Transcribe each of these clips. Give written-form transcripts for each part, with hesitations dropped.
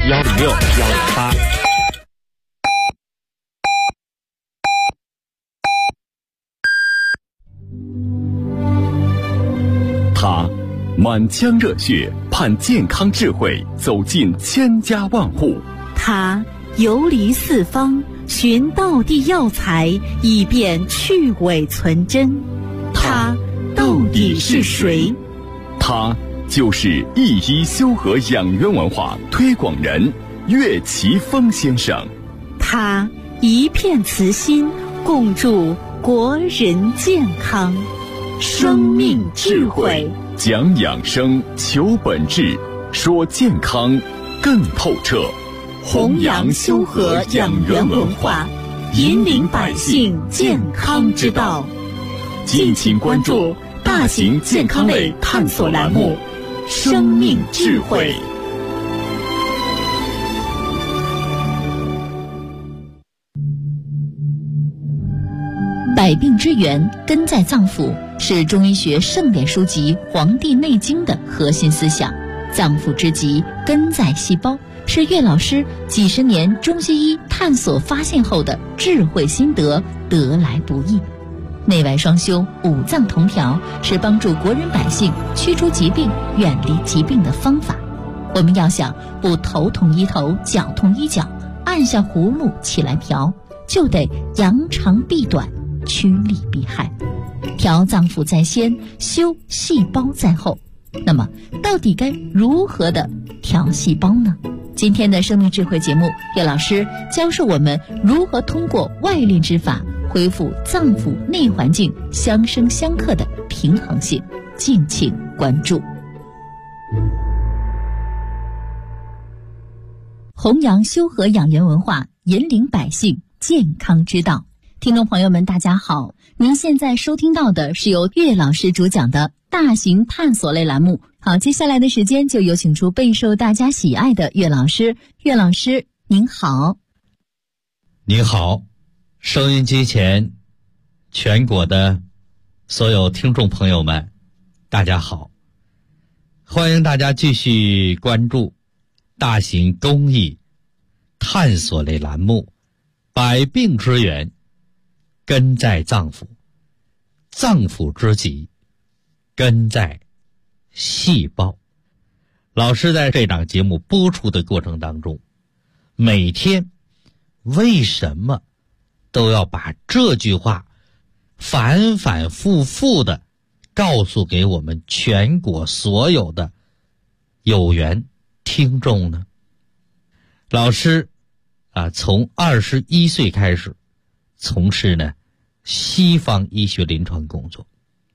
106-108。 他满腔热血盼健康智慧走进千家万户， 他游离四方寻道地药材，以便去伪存真。他到底是谁？ 他就是一医修和养元文化推广人岳奇峰先生。 他一片慈心，共筑国人健康。生命智慧， 讲养生，求本质，说健康更透彻。 弘扬修和养元文化，引领百姓健康之道。敬请关注大型健康类探索栏目《生命智慧》。 百病之源根在脏腑，是中医学盛典书籍《黄帝内经》的核心思想。脏腑之极，根在细胞，是岳老师几十年中西医探索发现后的智慧心得，得来不易。内外双修，五脏同调，是帮助国人百姓驱除疾病、远离疾病的方法。我们要想不头痛医头，脚痛医脚，按下葫芦起来瓢，就得扬长避短，趋利避害。调脏腑在先，修细胞在后。那么到底该如何的调细胞呢？今天的生命智慧节目，岳老师教授我们如何通过外练之法恢复脏腑内环境相生相克的平衡性，敬请关注。弘扬修和养元文化，引领百姓健康之道。听众朋友们，大家好，您现在收听到的是由岳老师主讲的大型探索类栏目。好，接下来的时间就有请出备受大家喜爱的岳老师。岳老师您好。 您好，收音机前全国的所有听众朋友们，大家好，欢迎大家继续关注大型公益探索类栏目百病之源根在脏腑，脏腑之极根在细胞。老师在这档节目播出的过程当中，每天为什么都要把这句话反反复复的告诉给我们全国所有的有缘听众呢？老师从21岁开始从事呢西方医学临床工作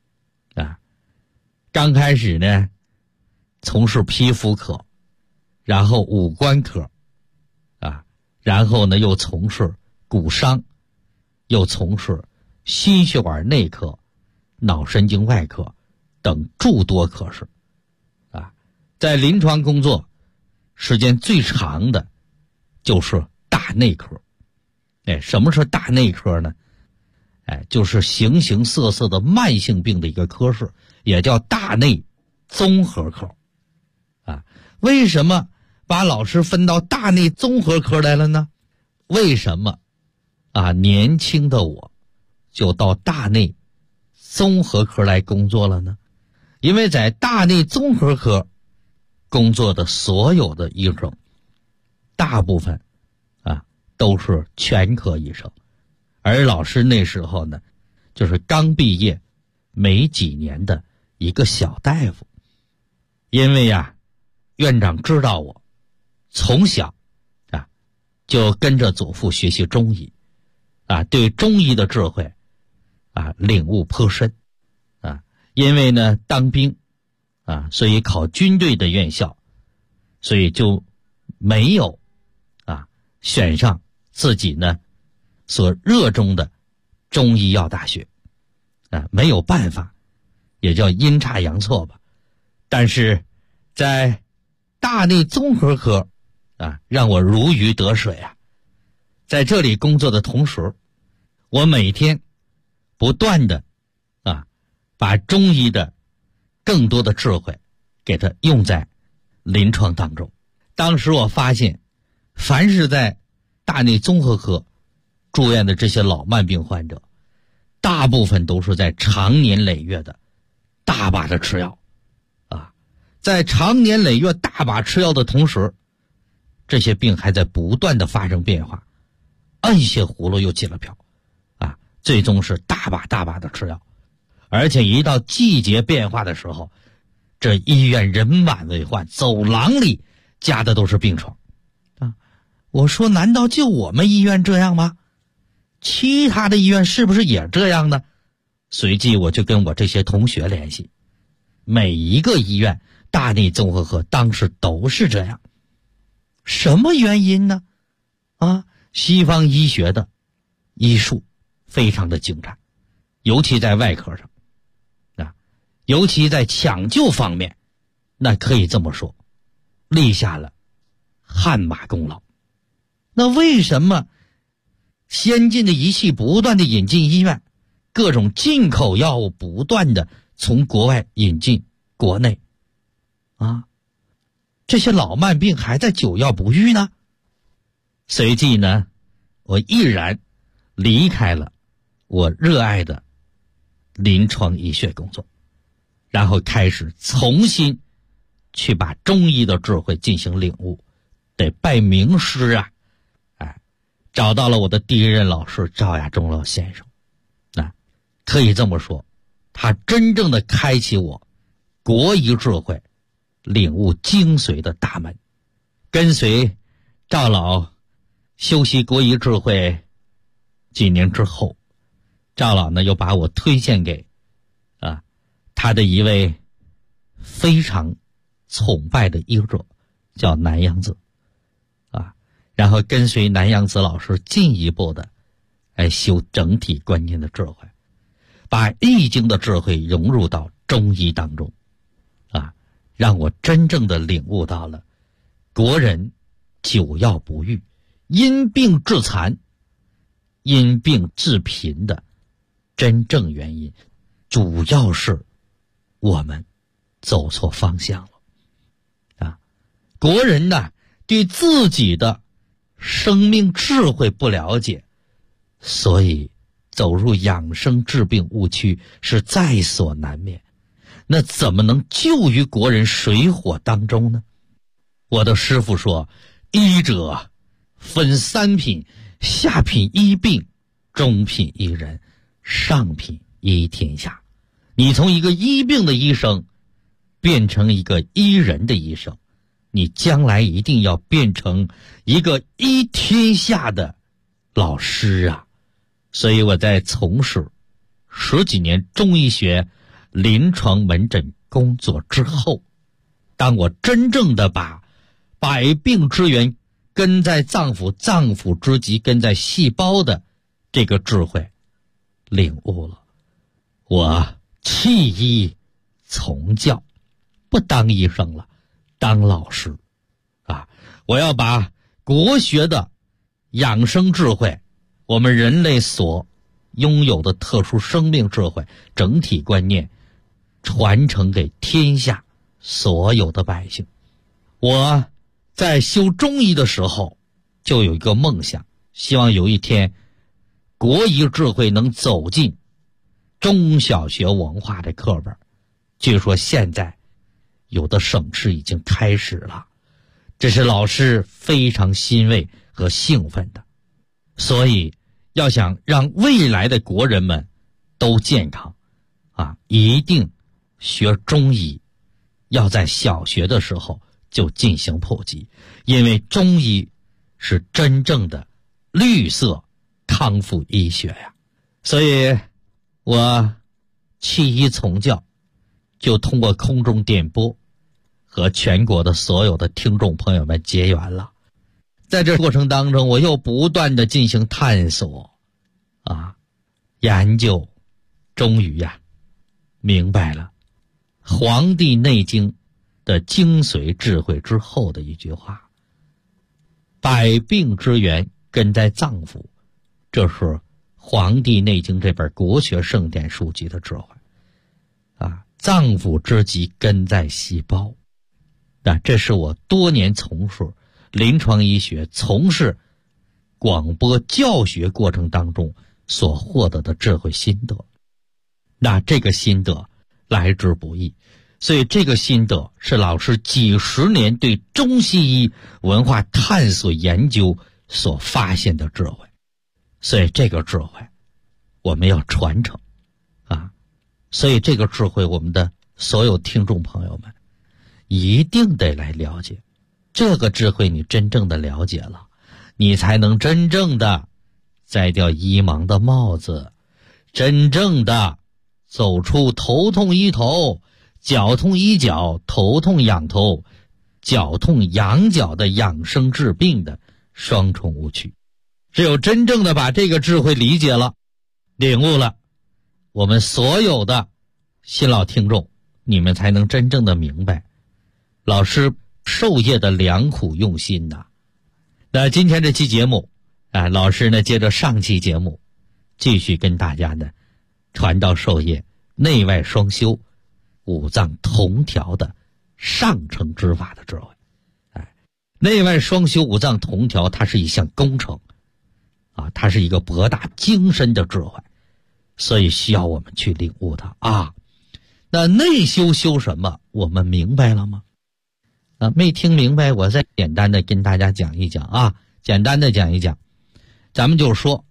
刚开始呢从事皮肤科，然后五官科然后呢又从事骨伤，又从事心血管内科、脑神经外科等诸多科室在临床工作时间最长的就是大内科。什么是大内科呢？就是形形色色的慢性病的一个科室，也叫大内综合科为什么把老师分到大内综合科来了呢？为什么年轻的我就到大内综合科来工作了呢？因为在大内综合科工作的所有的医生大部分都是全科医生，而老师那时候呢就是刚毕业没几年的一个小大夫。因为院长知道我从小就跟着祖父学习中医对中医的智慧领悟颇深因为呢当兵所以考军队的院校，所以就没有选上自己呢所热衷的中医药大学没有办法，也叫阴差阳错吧。但是在大内综合科让我如鱼得水在这里工作的同时，我每天不断的把中医的更多的智慧给它用在临床当中。当时我发现凡是在大内综合科住院的这些老慢病患者，大部分都是在长年累月的大把的吃药啊，在长年累月大把吃药的同时，这些病还在不断的发生变化，摁下葫芦又起了瓢啊，最终是大把的吃药，而且一到季节变化的时候，这医院人满为患，走廊里加的都是病床啊。我说难道就我们医院这样吗？其他的医院是不是也这样呢？随即我就跟我这些同学联系，每一个医院大内综合科当时都是这样。什么原因呢？啊，西方医学的医术非常的精湛，尤其在外科上啊，尤其在抢救方面，那可以这么说，立下了汗马功劳。那为什么先进的仪器不断的引进医院，各种进口药物不断的从国外引进国内啊，这些老慢病还在久药不愈呢？随即呢，我毅然离开了我热爱的临床医学工作，然后开始重新去把中医的智慧进行领悟，得拜名师啊！找到了我的第一任老师赵亚中老先生，可以这么说，他真正的开启我国医智慧领悟精髓的大门。跟随赵老修习国医智慧几年之后，赵老呢又把我推荐给他的一位非常崇拜的医者，叫南阳子然后跟随南阳子老师进一步的修整体观念的智慧，把易经的智慧融入到中医当中让我真正的领悟到了国人久药不愈、因病致残、因病致贫的真正原因，主要是我们走错方向了国人呢对自己的生命智慧不了解，所以走入养生治病误区是在所难免。那怎么能救于国人水火当中呢？我的师父说，医者分三品，下品医病，中品医人，上品医天下。你从一个医病的医生变成一个医人的医生，你将来一定要变成一个医天下的老师啊！所以我在从事10几年中医学临床门诊工作之后，当我真正的把百病之源根在脏腑，脏腑之极根在细胞的这个智慧领悟了，我弃医从教，不当医生了，当老师我要把国学的养生智慧，我们人类所拥有的特殊生命智慧整体观念传承给天下所有的百姓。我在修中医的时候就有一个梦想，希望有一天国医智慧能走进中小学文化的课本。据说现在有的省市已经开始了，这是老师非常欣慰和兴奋的。所以要想让未来的国人们都健康一定学中医，要在小学的时候就进行普及，因为中医是真正的绿色康复医学呀。所以我弃医从教，就通过空中点播和全国的所有的听众朋友们结缘了。在这过程当中，我又不断的进行探索研究，终于明白了《黄帝内经》的精髓智慧之后的一句话：百病之源根在脏腑。这是《黄帝内经》这本国学圣典书籍的智慧脏腑之极根在细胞。这是我多年从事临床医学从事广播教学过程当中所获得的智慧心得。那这个心得来之不易，所以这个心得是老师几十年对中西医文化探索研究所发现的智慧，所以这个智慧我们要传承啊！所以这个智慧我们的所有听众朋友们一定得来了解，这个智慧你真正的了解了，你才能真正的摘掉医盲的帽子，真正的走出头痛医头、脚痛医脚、头痛养头、脚痛养脚的养生治病的双重误区。只有真正的把这个智慧理解了、领悟了，我们所有的新老听众，你们才能真正的明白老师授业的良苦用心呐。那今天这期节目老师呢接着上期节目继续跟大家呢传道授业内外双修、五脏同调的上乘之法的智慧。内外双修、五脏同调，它是一项工程啊，它是一个博大精深的智慧，所以需要我们去领悟它啊。那内修修什么？我们明白了吗？没听明白，我再简单的跟大家讲一讲啊，简单的讲一讲。咱们就说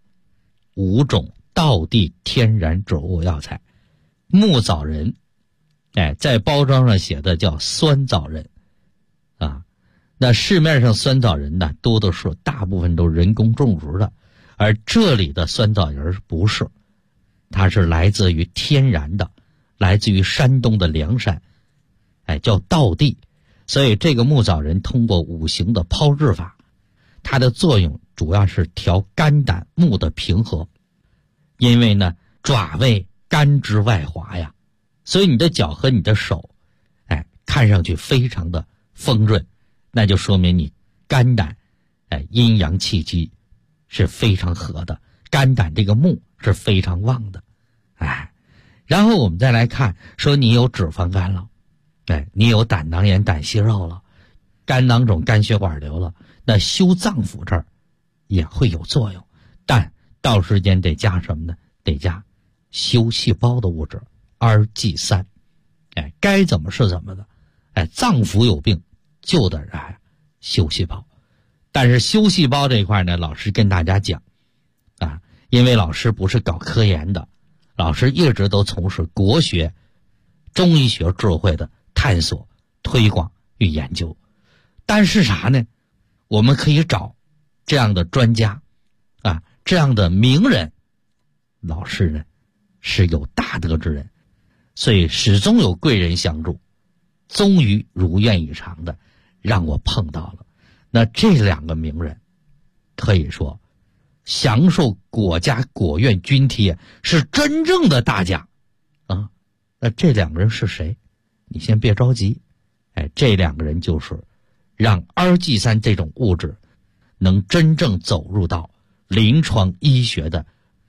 5种道地天然植物药材。木枣仁，在包装上写的叫酸枣仁啊。那市面上酸枣仁呢，多数大部分都人工种植的，而这里的酸枣仁不是，它是来自于天然的，来自于山东的凉山，叫道地。所以这个木枣仁通过5行的炮制法，它的作用主要是调肝胆木的平和。因为呢，爪味甘之外滑呀，所以你的脚和你的手，看上去非常的丰润，那就说明你肝胆，阴阳气机是非常合的，肝胆这个木是非常旺的，然后我们再来看，说你有脂肪肝了，你有胆囊炎、胆息肉了，肝囊肿、肝血管瘤了，那修脏腑这儿也会有作用，但到时间得加什么呢？得加修细胞的物质 RG3，该怎么是怎么的，脏腑有病就得修细胞。但是修细胞这一块呢，老师跟大家讲因为老师不是搞科研的，老师一直都从事国学、中医学智慧的探索、推广与研究。但是啥呢？我们可以找这样的专家这样的名人，老师呢是有大德之人，所以始终有贵人相助，终于如愿以偿的让我碰到了。那这2个名人可以说享受国家国院津贴，是真正的大家那这2个人是谁？你先别着急，这2个人就是让 RG3 这种物质能真正走入到临床医学的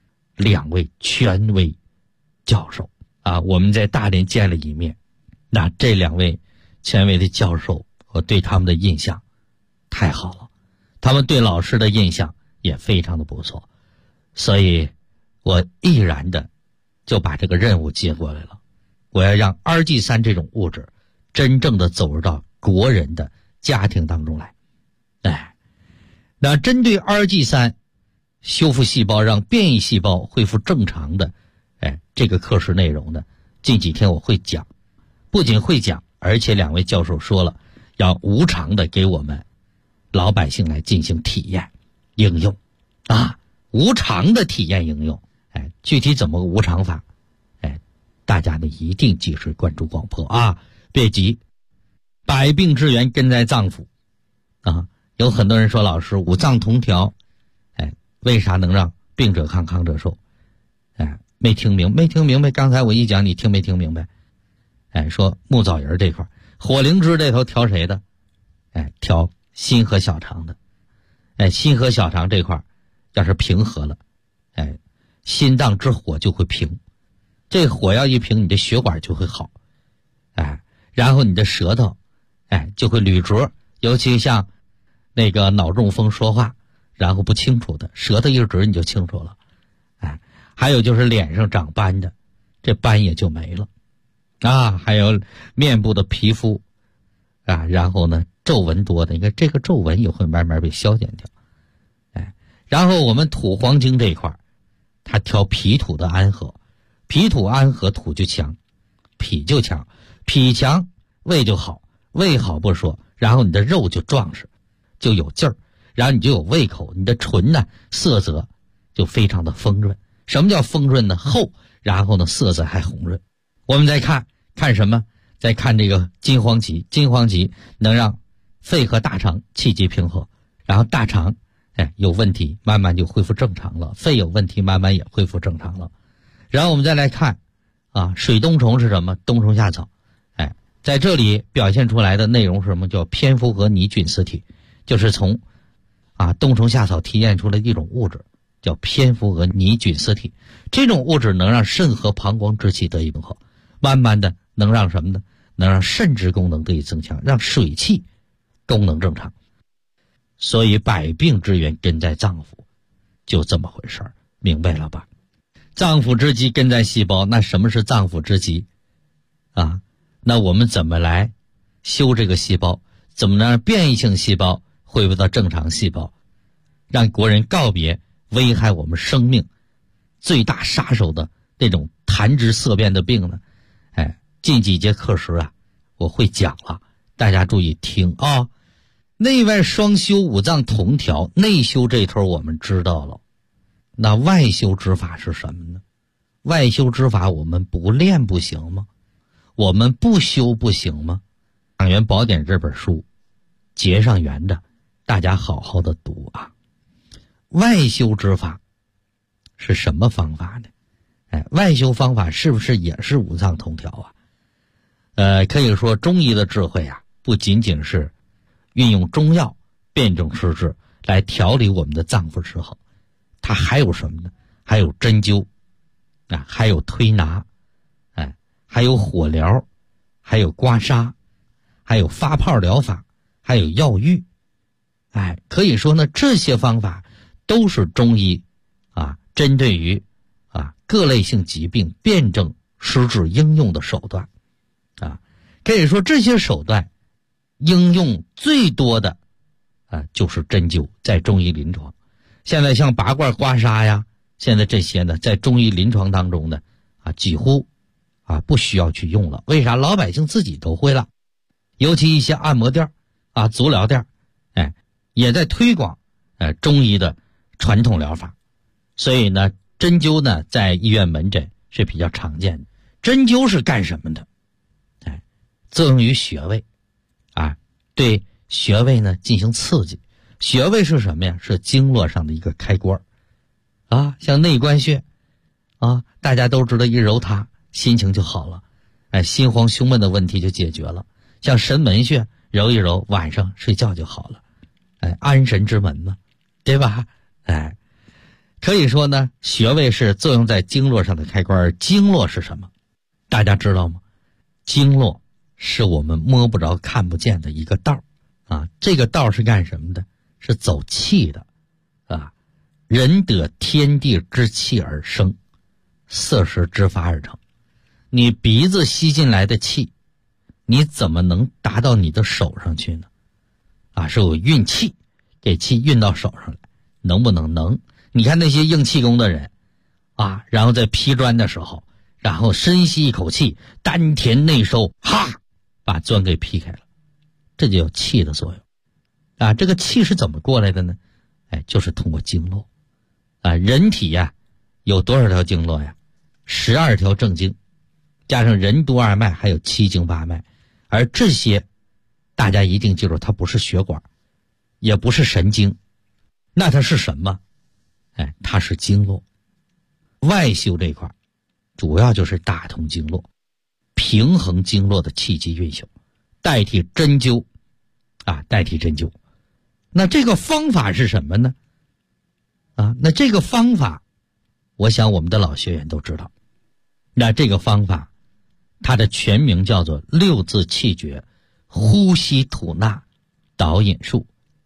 2位权威教授我们在大连见了一面。那这2位权威的教授，我对他们的印象太好了，他们对老师的印象也非常的不错，所以我毅然的就把这个任务接过来了。我要让 RG3 这种物质真正的走入到国人的家庭当中来。那针对 RG3 修复细胞，让变异细胞恢复正常的这个课时内容呢，近几天我会讲，不仅会讲，而且2位教授说了要无偿的给我们老百姓来进行体验应用无偿的体验应用。具体怎么个无偿法，大家呢一定及时关注广播别急，百病之源根在脏腑有很多人说老师五脏同调，为啥能让病者康康者寿？没听明白。刚才我一讲，你听没听明白？说木枣仁这块，火灵芝这头调谁的？调心和小肠的。心和小肠这块要是平和了，心脏之火就会平，这火要一平，你的血管就会好，然后你的舌头就会捋拙，尤其像那个脑中风说话然后不清楚的，舌头一直你就清楚了。还有就是脸上长斑的，这斑也就没了还有面部的皮肤然后呢皱纹多的，你看这个皱纹也会慢慢被消减掉。然后我们土黄经这一块，它调脾土的安和，脾土安和，土就强，脾就强，脾强胃就好，胃好不说，然后你的肉就壮实，就有劲儿，然后你就有胃口，你的唇呢色泽就非常的丰润。什么叫丰润呢？厚，然后呢色泽还红润。我们再看什么？再看这个金黄芪，金黄芪能让肺和大肠气机平和，然后大肠有问题慢慢就恢复正常了，肺有问题慢慢也恢复正常了。然后我们再来看水冬虫是什么？冬虫夏草。在这里表现出来的内容是什么？叫蝙蝠蛾拟菌丝体，就是从冬虫夏草提炼出来的一种物质，叫蝙蝠蛾拟菌丝体。这种物质能让肾和膀胱之气得以平和，慢慢的能让什么呢？能让肾之功能得以增强，让水气功能正常。所以百病之源根在脏腑，就这么回事儿，明白了吧？脏腑之疾根在细胞，那什么是脏腑之疾那我们怎么来修这个细胞？怎么能让变异性细胞恢复到正常细胞，让国人告别危害我们生命最大杀手的那种谈之色变的病呢？近几节课时我会讲了，大家注意听内外双修，五脏同调，内修这头我们知道了，那外修之法是什么呢？外修之法我们不练不行吗？我们不修不行吗？养元宝典这本书结上缘的，大家好好的读外修之法是什么方法呢？外修方法是不是也是五脏同调可以说中医的智慧不仅仅是运用中药辨证施治来调理我们的脏腑之后，它还有什么呢？还有针灸还有推拿还有火疗，还有刮痧，还有发泡疗法，还有药浴可以说呢这些方法都是中医针对于各类性疾病辨证施治应用的手段可以说这些手段应用最多的就是针灸，在中医临床。现在像拔罐刮痧现在这些呢在中医临床当中呢几乎不需要去用了。为啥？老百姓自己都会了。尤其一些按摩店足疗店也在推广中医的传统疗法。所以呢针灸呢在医院门诊是比较常见的。针灸是干什么的？作用于穴位对穴位呢进行刺激。穴位是什么呀？是经络上的一个开关像内关穴大家都知道，一揉它心情就好了，心慌胸闷的问题就解决了。像神门穴揉一揉，晚上睡觉就好了，安神之门嘛，对吧？可以说呢穴位是作用在经络上的开关。经络是什么？大家知道吗？经络是我们摸不着看不见的一个道这个道是干什么的？是走气的人得天地之气而生，色时之发而成。你鼻子吸进来的气，你怎么能达到你的手上去呢？是有运气，给气运到手上来，能不能？能。你看那些硬气功的人然后在劈砖的时候，然后深吸一口气，丹田内收，把砖给劈开了，这就有气的作用这个气是怎么过来的呢？就是通过经络人体有多少条经络？12条正经，加上任督二脉，还有7经8脉。而这些大家一定记住，它不是血管，也不是神经，那它是什么？它是经络。外修这一块主要就是打通经络，平衡经络的气机运行，代替针灸代替针灸。那这个方法是什么呢？那这个方法我想我们的老学员都知道。那这个方法它的全名叫做6字气诀呼吸吐纳导引术，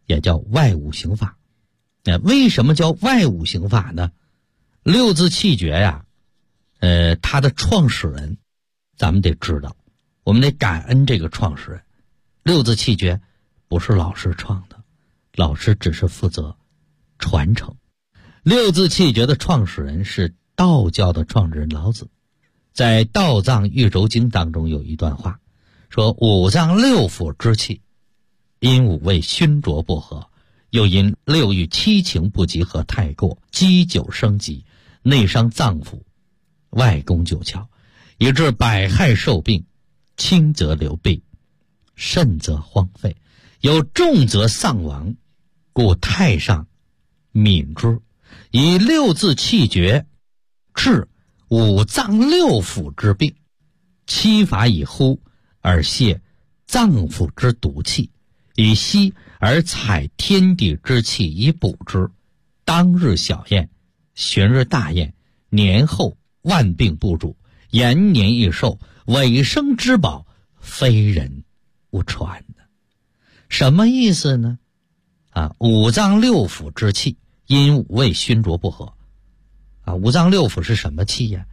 也叫外五行法。为什么叫外五行法呢？六字气诀呀，它的创始人咱们得知道，我们得感恩这个创始人。六字气诀不是老师创的，老师只是负责传承。六字气诀的创始人是道教的创始人老子，在《道藏玉轴经》当中有一段话，说五脏六腑之气，因五味熏浊不和，又因六欲七情不集合太过，积久生疾，内伤脏腑，外攻九窍，以致百害受病，轻则流弊，甚则荒废，有重则丧亡，故太上悯之，以六字气诀治五脏六腑之病，七法以呼而泄脏腑之毒气，以息而采天地之气以补之。当日小宴，旬日大宴，年后万病不主，延年益寿，尾生之宝，非人不传的。什么意思呢？五脏六腑之气因五味熏浊不和。五脏六腑是什么气呀？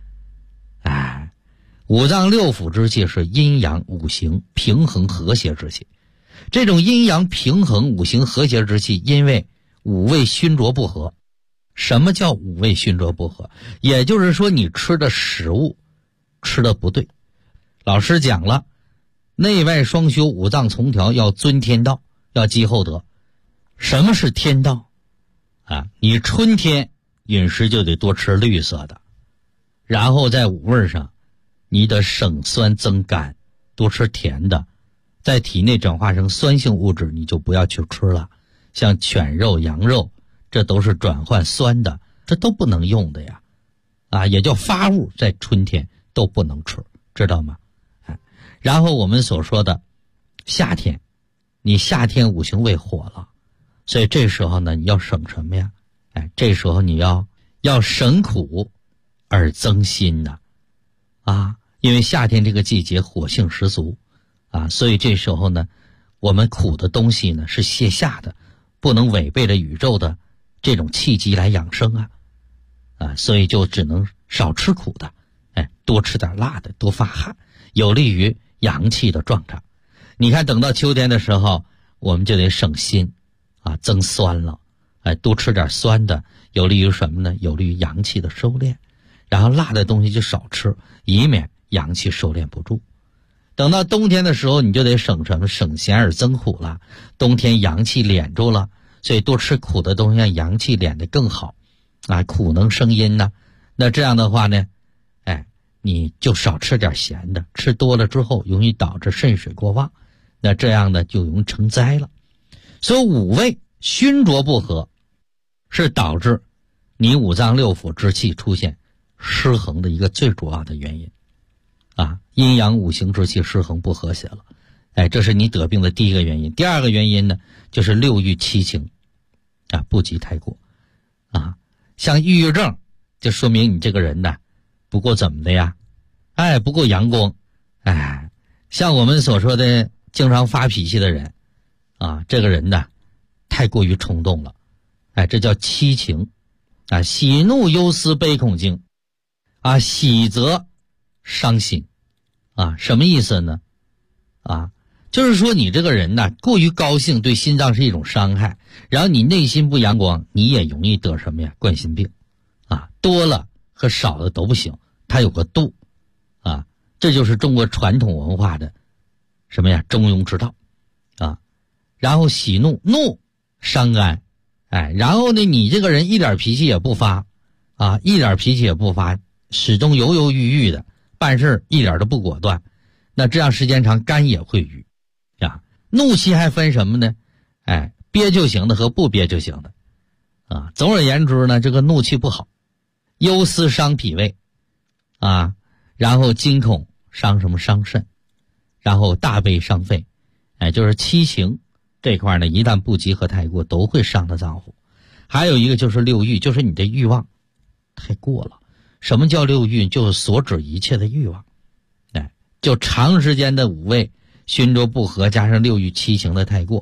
五脏六腑之气是阴阳五行平衡和谐之气。这种阴阳平衡五行和谐之气，因为五味熏浊不和。什么叫五味熏浊不和？也就是说你吃的食物吃的不对。老师讲了，内外双修，五脏从调，要遵天道，要积厚德。什么是天道？你春天饮食就得多吃绿色的，然后在五味上你得省酸增甘，多吃甜的，在体内转化成酸性物质你就不要去吃了，像犬肉羊肉这都是转换酸的，这都不能用的呀。也叫发物，在春天都不能吃，知道吗？然后我们所说的夏天，你夏天五行为火了，所以这时候呢你要省什么呀？这时候你要省苦而增辛的因为夏天这个季节火性十足所以这时候呢我们苦的东西呢是泻下的，不能违背着宇宙的这种气机来养生所以就只能少吃苦的，多吃点辣的，多发汗，有利于阳气的壮长。你看等到秋天的时候我们就得省辛增酸了，多吃点酸的，有利于什么呢？有利于阳气的收敛。然后辣的东西就少吃，以免阳气收敛不住。等到冬天的时候你就得省什么？省咸而增苦了。冬天阳气敛住了，所以多吃苦的东西让阳气敛得更好苦能生阴呢。那这样的话呢你就少吃点咸的，吃多了之后容易导致肾水过旺，那这样呢就容易成灾了。所以五味熏浊不和是导致你五脏六腑之气出现失衡的一个最主要的原因阴阳五行之气失衡不和谐了，这是你得病的第一个原因。第二个原因呢就是六欲七情不及太过像抑郁症就说明你这个人呢不够怎么的呀？不够阳光。像我们所说的经常发脾气的人这个人呢太过于冲动了，这叫七情喜怒忧思悲恐惊喜则伤心什么意思呢？就是说你这个人呢过于高兴对心脏是一种伤害，然后你内心不阳光，你也容易得什么呀？冠心病多了和少的都不行，它有个度这就是中国传统文化的什么呀？中庸之道然后喜怒伤肝然后呢你这个人一点脾气也不发始终犹犹豫豫的，办事一点都不果断，那这样时间长肝也会郁怒气还分什么呢？憋就行的和不憋就行的总而言之呢，这个怒气不好，忧思伤脾胃然后惊恐伤什么？伤肾，然后大悲伤肺就是七情这块呢一旦不集合太过都会伤到脏腑。还有一个就是六欲，就是你的欲望太过了。什么叫六欲？就是所指一切的欲望就长时间的五味熏浊不和加上六欲七情的太过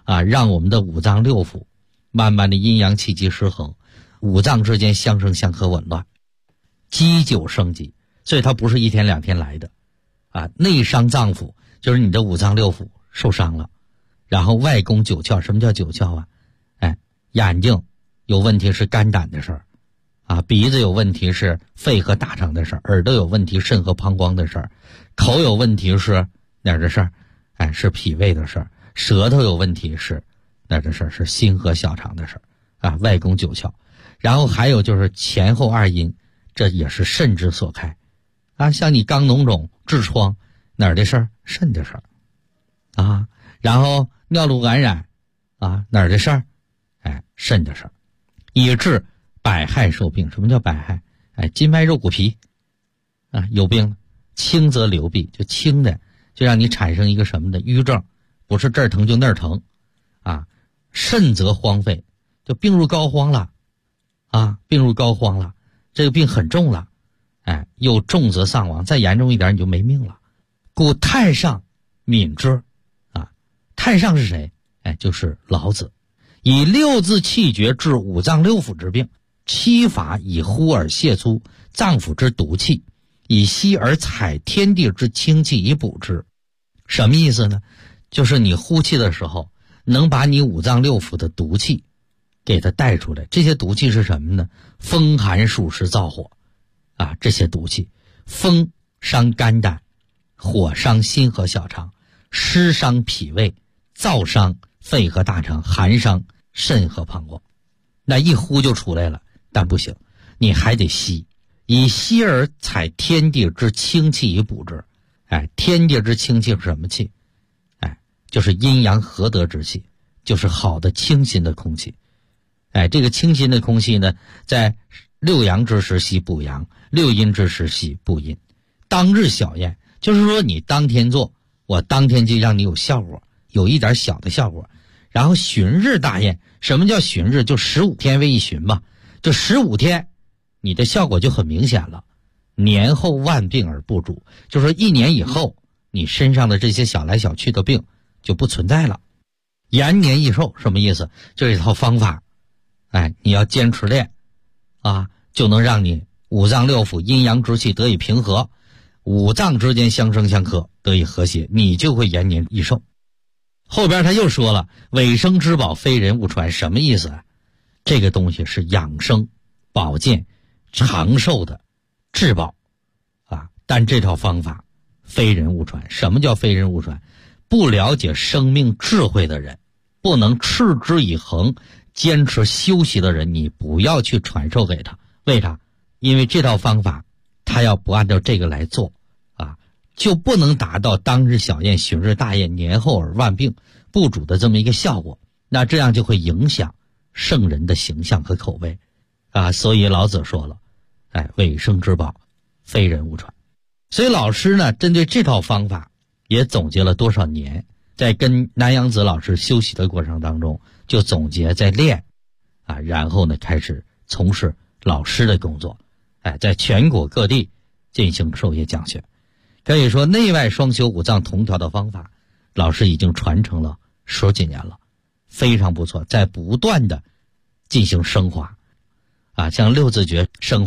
让我们的五脏六腑慢慢的阴阳气机失衡，五脏之间相生相克紊乱，积久生疾。所以它不是一天两天来的内伤脏腑就是你的五脏六腑受伤了，然后外攻九窍。什么叫九窍眼睛有问题是肝胆的事儿鼻子有问题是肺和大肠的事儿，耳朵有问题肾和膀胱的事儿，口有问题是哪儿的事儿是脾胃的事儿，舌头有问题是哪儿的事儿是心和小肠的事儿外攻九窍。然后还有就是前后二阴，这也是肾之所开像你肛脓肿痔疮哪儿的事儿肾的事儿然后尿路感染哪儿的事儿肾的事儿，以致百害受病。什么叫百害筋脉肉骨脾有病了，轻则流痹，就轻的就让你产生一个什么的瘀症，不是这儿疼就那儿疼肾则荒废，就病入膏肓了病入膏肓了，这个病很重了又重则丧亡，再严重一点你就没命了。故太上敏之太上是谁就是老子，以六字气绝治五脏六腑之病，七法以呼而泄出脏腑之毒气，以吸而采天地之清气以补之。什么意思呢？就是你呼气的时候能把你五脏六腑的毒气给它带出来。这些毒气是什么呢？风寒暑湿燥火这些毒气，风伤肝胆，火伤心和小肠，湿伤脾胃，燥伤肺和大肠，寒伤肾和膀胱。那一呼就出来了，但不行，你还得吸，以吸而采天地之清气以补之。天地之清气是什么气？就是阴阳合德之气，就是好的清新的空气。这个清新的空气呢，在六阳之时吸补阳，六阴之时吸补阴。当日小验，就是说你当天做，我当天就让你有效果，有一点小的效果。然后旬日大验，什么叫旬日？就15天为一旬嘛，就15天你的效果就很明显了。年后万病而不主，就是说1年以后你身上的这些小来小去的病就不存在了。延年益寿什么意思？就是一套方法你要坚持练就能让你五脏六腑阴阳之气得以平和，五脏之间相生相克得以和谐，你就会延年益寿。后边他又说了，尾生之宝非人勿传。什么意思这个东西是养生保健长寿的至宝但这套方法非人勿传。什么叫非人勿传？不了解生命智慧的人，不能持之以恒坚持修习的人，你不要去传授给他。为啥？因为这套方法他要不按照这个来做就不能达到当日小验旬日大验年后而万病不主的这么一个效果，那这样就会影响圣人的形象和口碑所以老子说了尾生之宝非人勿传。所以老师呢针对这套方法也总结了多少年，在跟南阳子老师修习的过程当中就总结在练然后呢开始从事老师的工作在全国各地进行授业讲学。可以说内外双修五脏同调的方法老师已经传承了10几年了，非常不错，在不断的进行升华像六字诀升华